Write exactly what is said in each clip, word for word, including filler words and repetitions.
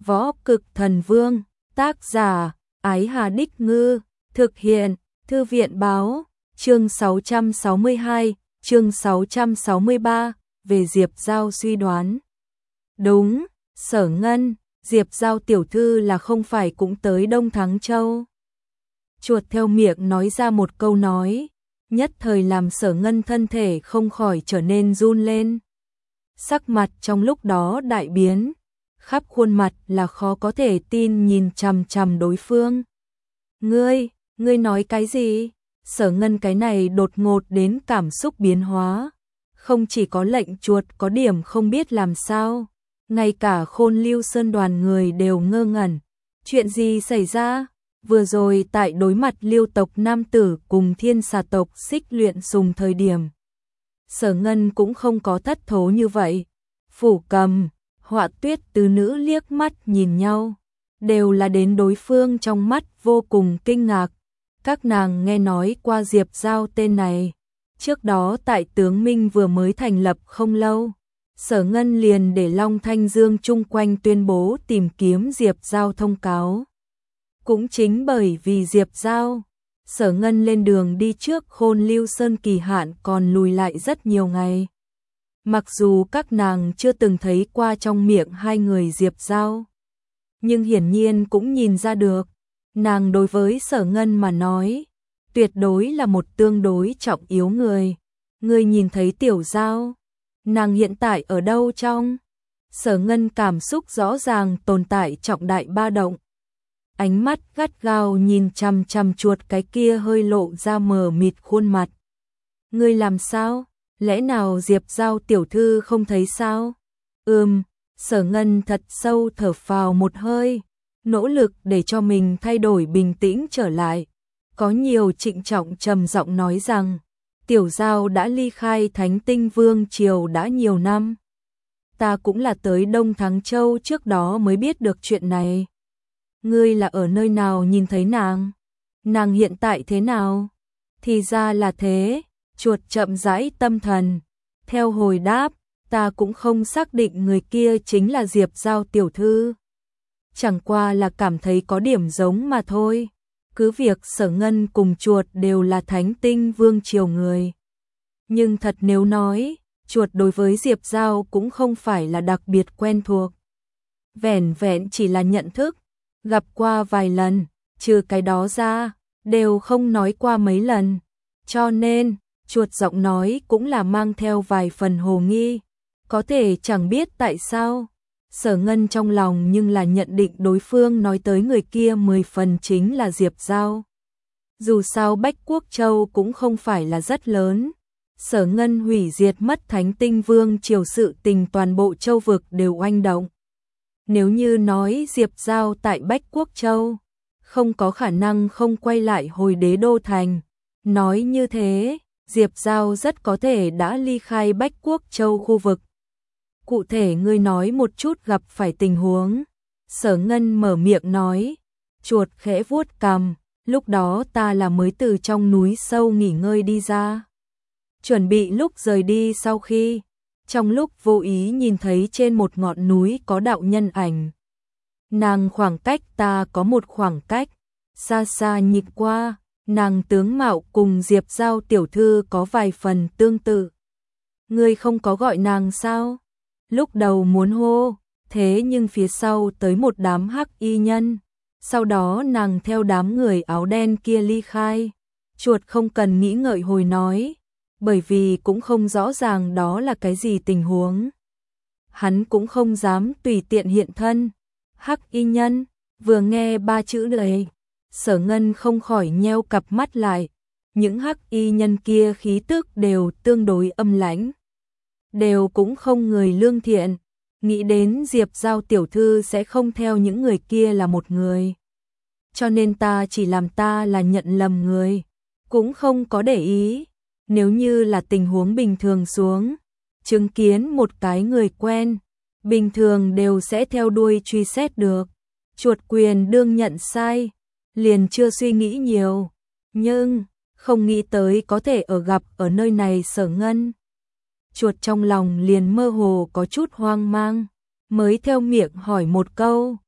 Võ Cực Thần Vương, tác giả, Ái Hà Đích Ngư, thực hiện, Thư viện Báo, chương sáu trăm sáu mươi hai, chương sáu trăm sáu mươi ba, về Diệp Giao suy đoán. Đúng, Sở Ngân, Diệp Giao tiểu thư là không phải cũng tới Đông Thắng Châu. Chuột theo miệng nói ra một câu nói, nhất thời làm Sở Ngân thân thể không khỏi trở nên run lên. Sắc mặt trong lúc đó đại biến, khắp khuôn mặt là khó có thể tin nhìn chằm chằm đối phương. Ngươi, ngươi nói cái gì? Sở Ngân cái này đột ngột đến cảm xúc biến hóa. Không chỉ có lệnh chuột có điểm không biết làm sao, ngay cả Khôn Lưu Sơn đoàn người đều ngơ ngẩn. Chuyện gì xảy ra? Vừa rồi tại đối mặt Lưu tộc nam tử cùng Thiên Xà tộc Xích Luyện Sùng thời điểm, Sở Ngân cũng không có thất thố như vậy. Phủ Cầm, Họa Tuyết tứ nữ liếc mắt nhìn nhau, đều là đến đối phương trong mắt vô cùng kinh ngạc. Các nàng nghe nói qua Diệp Giao tên này, trước đó tại Tướng Minh vừa mới thành lập không lâu, Sở Ngân liền để Long Thanh Dương chung quanh tuyên bố tìm kiếm Diệp Giao thông cáo. Cũng chính bởi vì Diệp Giao, Sở Ngân lên đường đi trước Khôn Lưu Sơn kỳ hạn còn lùi lại rất nhiều ngày. Mặc dù các nàng chưa từng thấy qua trong miệng hai người Diệp Giao, nhưng hiển nhiên cũng nhìn ra được, nàng đối với Sở Ngân mà nói, tuyệt đối là một tương đối trọng yếu người. Người nhìn thấy Tiểu Giao, nàng hiện tại ở đâu trong? Sở Ngân cảm xúc rõ ràng tồn tại trọng đại ba động. Ánh mắt gắt gao nhìn chằm chằm chuột cái kia hơi lộ ra mờ mịt khuôn mặt. Ngươi làm sao? Lẽ nào Diệp Giao tiểu thư không thấy sao? Ừm, Sở Ngân thật sâu thở phào một hơi, nỗ lực để cho mình thay đổi bình tĩnh trở lại. Có nhiều trịnh trọng trầm giọng nói rằng, Tiểu Giao đã ly khai Thánh Tinh Vương triều đã nhiều năm. Ta cũng là tới Đông Thắng Châu trước đó mới biết được chuyện này. Ngươi là ở nơi nào nhìn thấy nàng? Nàng hiện tại thế nào? Thì ra là thế, chuột chậm rãi tâm thần. Theo hồi đáp, ta cũng không xác định người kia chính là Diệp Giao tiểu thư. Chẳng qua là cảm thấy có điểm giống mà thôi. Cứ việc Sở Ngân cùng chuột đều là Thánh Tinh Vương triều người. Nhưng thật nếu nói, chuột đối với Diệp Giao cũng không phải là đặc biệt quen thuộc. Vẻn vẹn chỉ là nhận thức, gặp qua vài lần, trừ cái đó ra, đều không nói qua mấy lần. Cho nên, chuột giọng nói cũng là mang theo vài phần hồ nghi. Có thể chẳng biết tại sao, Sở Ngân trong lòng nhưng là nhận định đối phương nói tới người kia mười phần chính là Diệp Giao. Dù sao Bách Quốc Châu cũng không phải là rất lớn. Sở Ngân hủy diệt mất Thánh Tinh Vương triều sự tình toàn bộ châu vực đều oanh động. Nếu như nói Diệp Giao tại Bách Quốc Châu, không có khả năng không quay lại hồi Đế Đô Thành. Nói như thế, Diệp Giao rất có thể đã ly khai Bách Quốc Châu khu vực. Cụ thể ngươi nói một chút gặp phải tình huống. Sở Ngân mở miệng nói, chuột khẽ vuốt cằm, lúc đó ta là mới từ trong núi sâu nghỉ ngơi đi ra. Chuẩn bị lúc rời đi sau khi, trong lúc vô ý nhìn thấy trên một ngọn núi có đạo nhân ảnh. Nàng khoảng cách ta có một khoảng cách, xa xa nhìn qua, nàng tướng mạo cùng Diệp Giao tiểu thư có vài phần tương tự. Ngươi không có gọi nàng sao? Lúc đầu muốn hô, thế nhưng phía sau tới một đám hắc y nhân. Sau đó nàng theo đám người áo đen kia ly khai. Chuột không cần nghĩ ngợi hồi nói, bởi vì cũng không rõ ràng đó là cái gì tình huống. Hắn cũng không dám tùy tiện hiện thân. Hắc y nhân, vừa nghe ba chữ này, Sở Ngân không khỏi nheo cặp mắt lại. Những hắc y nhân kia khí tức đều tương đối âm lãnh, đều cũng không người lương thiện. Nghĩ đến Diệp Giao tiểu thư sẽ không theo những người kia là một người, cho nên ta chỉ làm ta là nhận lầm người, cũng không có để ý. Nếu như là tình huống bình thường xuống, chứng kiến một cái người quen, bình thường đều sẽ theo đuôi truy xét được. Chuột quyền đương nhận sai, liền chưa suy nghĩ nhiều, nhưng không nghĩ tới có thể ở gặp ở nơi này Sở Ngân. Chuột trong lòng liền mơ hồ có chút hoang mang, mới theo miệng hỏi một câu,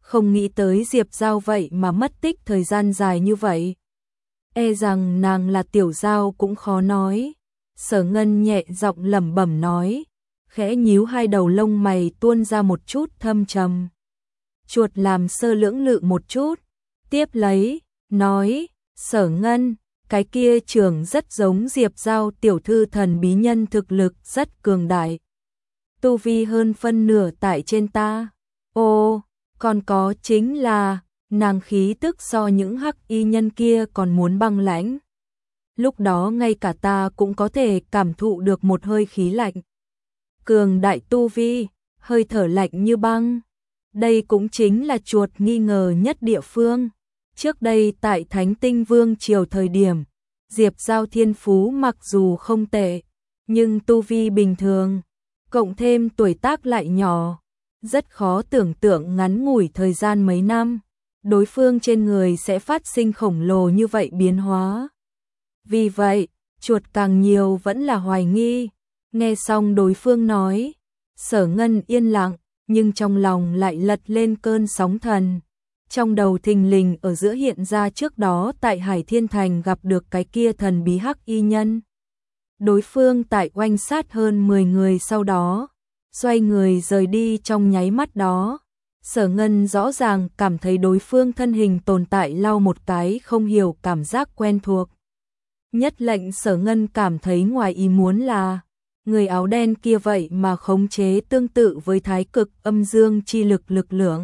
không nghĩ tới Diệp Giao vậy mà mất tích thời gian dài như vậy. E rằng nàng là Tiểu Giao cũng khó nói. Sở Ngân nhẹ giọng lẩm bẩm nói, khẽ nhíu hai đầu lông mày tuôn ra một chút thâm trầm. Chuột làm sơ lưỡng lự một chút, tiếp lấy, nói, Sở Ngân, cái kia trưởng rất giống Diệp Giao tiểu thư thần bí nhân thực lực rất cường đại. Tu vi hơn phân nửa tại trên ta. Ô, còn có chính là, nàng khí tức so những hắc y nhân kia còn muốn băng lãnh. Lúc đó ngay cả ta cũng có thể cảm thụ được một hơi khí lạnh. Cường đại tu vi, hơi thở lạnh như băng. Đây cũng chính là chuột nghi ngờ nhất địa phương. Trước đây tại Thánh Tinh Vương triều thời điểm, Diệp Giao thiên phú mặc dù không tệ, nhưng tu vi bình thường, cộng thêm tuổi tác lại nhỏ, rất khó tưởng tượng ngắn ngủi thời gian mấy năm, đối phương trên người sẽ phát sinh khổng lồ như vậy biến hóa. Vì vậy, chuột càng nhiều vẫn là hoài nghi. Nghe xong đối phương nói, Sở Ngân yên lặng, nhưng trong lòng lại lật lên cơn sóng thần. Trong đầu thình lình ở giữa hiện ra trước đó tại Hải Thiên Thành gặp được cái kia thần bí hắc y nhân. Đối phương tại oanh sát hơn mười người sau đó, xoay người rời đi trong nháy mắt đó. Sở Ngân rõ ràng cảm thấy đối phương thân hình tồn tại lau một cái không hiểu cảm giác quen thuộc. Nhất lệnh Sở Ngân cảm thấy ngoài ý muốn là, người áo đen kia vậy mà khống chế tương tự với thái cực âm dương chi lực lực lượng.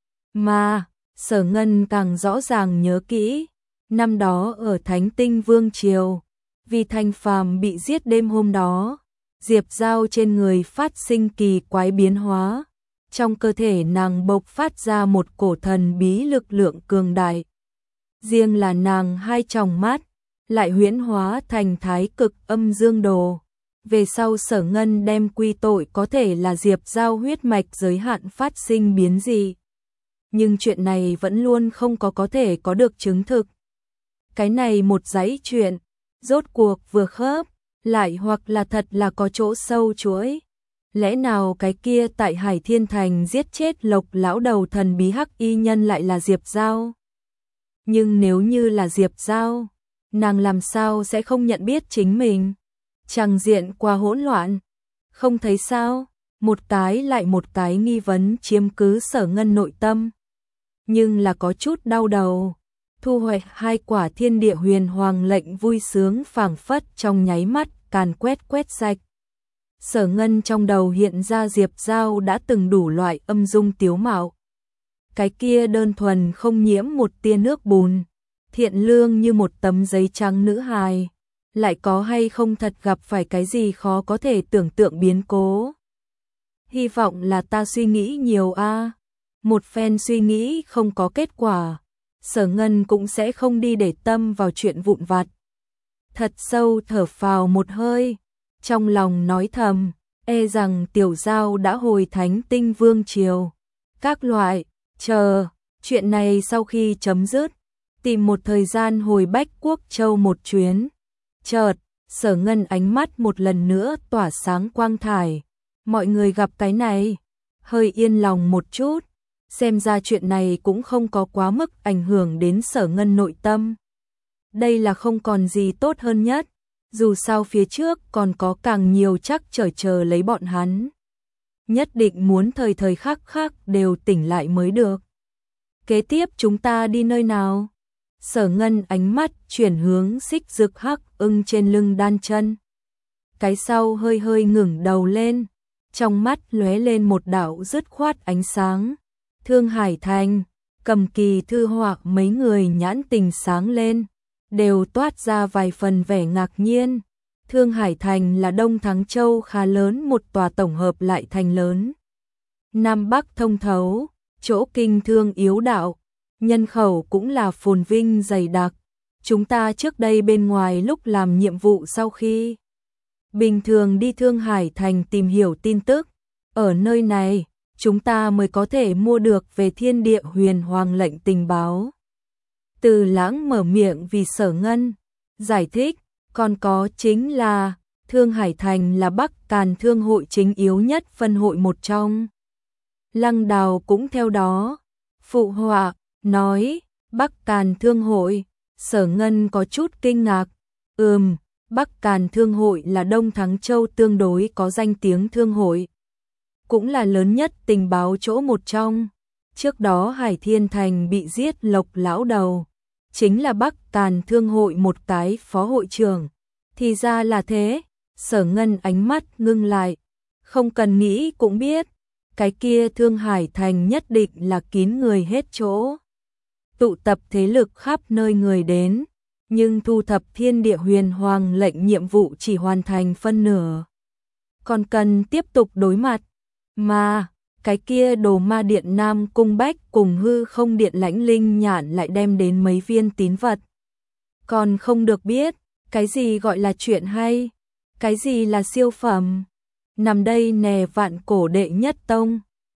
Mà, Sở Ngân càng rõ ràng nhớ kỹ, năm đó ở Thánh Tinh Vương triều, vì Thanh Phàm bị giết đêm hôm đó, Diệp Giao trên người phát sinh kỳ quái biến hóa, trong cơ thể nàng bộc phát ra một cổ thần bí lực lượng cường đại. Riêng là nàng hai tròng mắt, lại huyễn hóa thành thái cực âm dương đồ. Về sau Sở Ngân đem quy tội có thể là Diệp Giao huyết mạch giới hạn phát sinh biến gì. Nhưng chuyện này vẫn luôn không có có thể có được chứng thực. Cái này một dãy chuyện, rốt cuộc vừa khớp, lại hoặc là thật là có chỗ sâu chuỗi. Lẽ nào cái kia tại Hải Thiên Thành giết chết Lộc lão đầu thần bí hắc y nhân lại là Diệp Giao? Nhưng nếu như là Diệp Giao, nàng làm sao sẽ không nhận biết chính mình? Tràng diện qua hỗn loạn, không thấy sao? Một cái lại một cái nghi vấn chiếm cứ Sở Ngân nội tâm. Nhưng là có chút đau đầu. Thu hoạch hai quả thiên địa huyền hoàng lệnh vui sướng phảng phất trong nháy mắt càn quét quét sạch. Sở Ngân trong đầu hiện ra Diệp Giao đã từng đủ loại âm dung tiếu mạo. Cái kia đơn thuần không nhiễm một tia nước bùn, thiện lương như một tấm giấy trắng nữ hài, lại có hay không thật gặp phải cái gì khó có thể tưởng tượng biến cố. Hy vọng là ta suy nghĩ nhiều a. Một phen suy nghĩ không có kết quả, Sở Ngân cũng sẽ không đi để tâm vào chuyện vụn vặt. Thật sâu thở phào một hơi, trong lòng nói thầm, e rằng Tiểu Giao đã hồi Thánh Tinh Vương triều. Các loại, chờ, chuyện này sau khi chấm dứt, tìm một thời gian hồi Bách Quốc Châu một chuyến. Chợt, Sở Ngân ánh mắt một lần nữa tỏa sáng quang thải. Mọi người gặp cái này, hơi yên lòng một chút. Xem ra chuyện này cũng không có quá mức ảnh hưởng đến Sở Ngân nội tâm. Đây là không còn gì tốt hơn nhất, dù sao phía trước còn có càng nhiều chắc trở chờ lấy bọn hắn. Nhất định muốn thời thời khắc khắc đều tỉnh lại mới được. Kế tiếp chúng ta đi nơi nào? Sở Ngân ánh mắt chuyển hướng xích rực hắc ưng trên lưng đan chân. Cái sau hơi hơi ngẩng đầu lên, trong mắt lóe lên một đạo dứt khoát ánh sáng. Thương Hải Thành, Cầm Kỳ Thư Họa mấy người nhãn tình sáng lên, đều toát ra vài phần vẻ ngạc nhiên. Thương Hải Thành là Đông Thắng Châu khá lớn một tòa tổng hợp lại thành lớn. Nam Bắc thông thấu, chỗ kinh thương yếu đạo, nhân khẩu cũng là phồn vinh dày đặc. Chúng ta trước đây bên ngoài lúc làm nhiệm vụ sau khi bình thường đi Thương Hải Thành tìm hiểu tin tức, ở nơi này chúng ta mới có thể mua được về thiên địa huyền hoàng lệnh tình báo. Từ Lãng mở miệng vì Sở Ngân, giải thích, còn có chính là, Thương Hải Thành là Bắc Càn thương hội chính yếu nhất phân hội một trong. Lăng Đào cũng theo đó, phụ họa, nói, Bắc Càn Thương hội. Sở Ngân có chút kinh ngạc, ừm, Bắc Càn Thương hội là Đông Thắng Châu tương đối có danh tiếng thương hội, cũng là lớn nhất tình báo chỗ một trong. Trước đó Hải Thiên Thành bị giết Lộc lão đầu, chính là Bắc Càn Thương hội một cái phó hội trưởng. Thì ra là thế, Sở Ngân ánh mắt ngưng lại, không cần nghĩ cũng biết, cái kia Thương Hải Thành nhất định là kín người hết chỗ, tụ tập thế lực khắp nơi người đến, nhưng thu thập thiên địa huyền hoàng lệnh nhiệm vụ chỉ hoàn thành phân nửa, còn cần tiếp tục đối mặt, mà cái kia Đồ Ma Điện Nam Cung Bách cùng Hư Không Điện Lãnh Linh Nhạn lại đem đến mấy viên tín vật. Còn không được biết, cái gì gọi là chuyện hay, cái gì là siêu phẩm. Nằm đây nè Vạn Cổ đệ nhất tông,